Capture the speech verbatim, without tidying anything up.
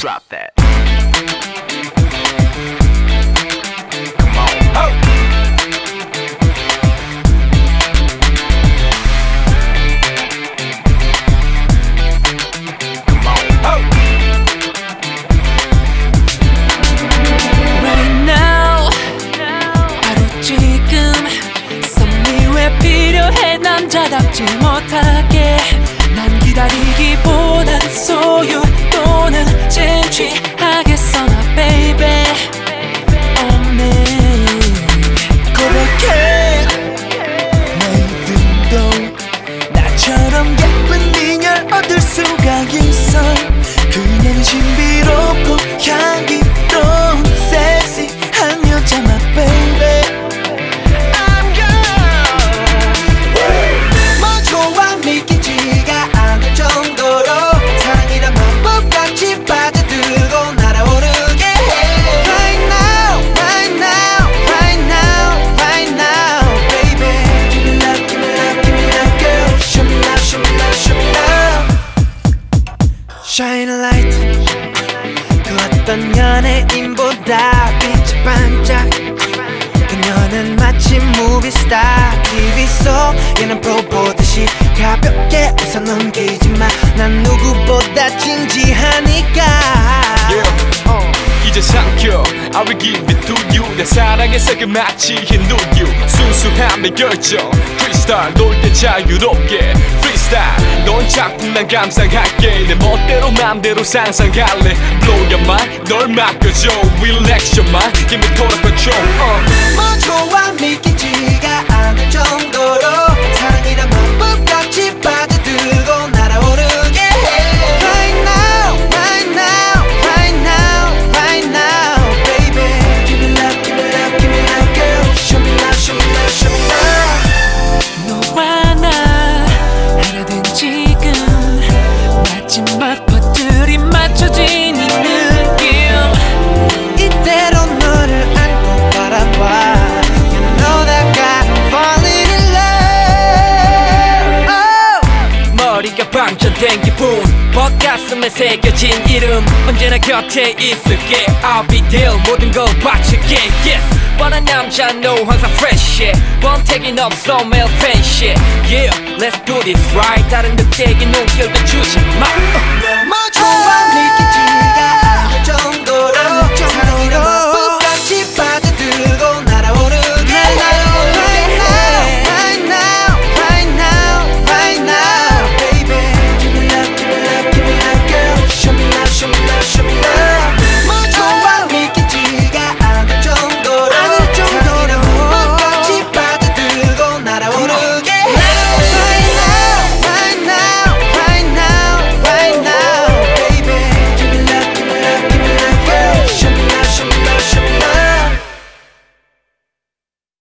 Drop that. Come on. Oh. Come on. Oh. Right now, 바로 지금 썸이 왜 필요해 남자답지 못하게 난 기다리기보단 소유 또는 쟁취하겠어 나 baby 없네 고백해 너희들도 나처럼 예쁜 미녀를 얻을 수가 있어 그녀는 신비롭고 향기로운 섹시한 여자 my baby I'm yours 뭐 좋아 믿기지가 않을 정도로 사랑이란 마법같이 빠져들고 날아오르게 해 Right now, right now, right now, right now baby Give me love, give me love, give me love girl Show me love, show me love, show me love Shine a light 그 어떤 연예인보다 빛이 반짝 그녀는 마치 무비스타 티비 속에는 프로 보듯이 가볍게 웃어 넘기지만 난 누구보다 진지하니까 yeah. uh, 이제 삼켜 I will give it to you 내 사랑에서 그 마치 흰누유 순수함의 결정 크리스탈 놀 때 자유롭게 프리스타일 넌 작품 난 감상할게 내 멋대로 맘대로 상상할래 Blow your mind 널 맡겨줘 Relax your mind Give me total control uh. 뭐 좋아 믿기지가 않을 정도로 사랑이란 마법같이 빠져들고 날아오르게 해 Right now, right now, right now, right now baby Give me love, give me love, give me love girl Show me love, show me love, show me love 너와 나 하나된 지금 마지막 버튼이 맞춰진 이 느낌 이대로 너를 안고 바라봐 You know that I'm falling in love oh. 머리가 방전된 기분 벗가슴에 새겨진 이름 언제나 곁에 있을게 I'll be there 모든 걸 바칠게 Yes 뻔한 남자 no 항상 fresh yeah 번택인 없어 매일 fancy Yeah let's do this right 다른 늑대에게 눈길도 주지 마 뭐 좋아 믿기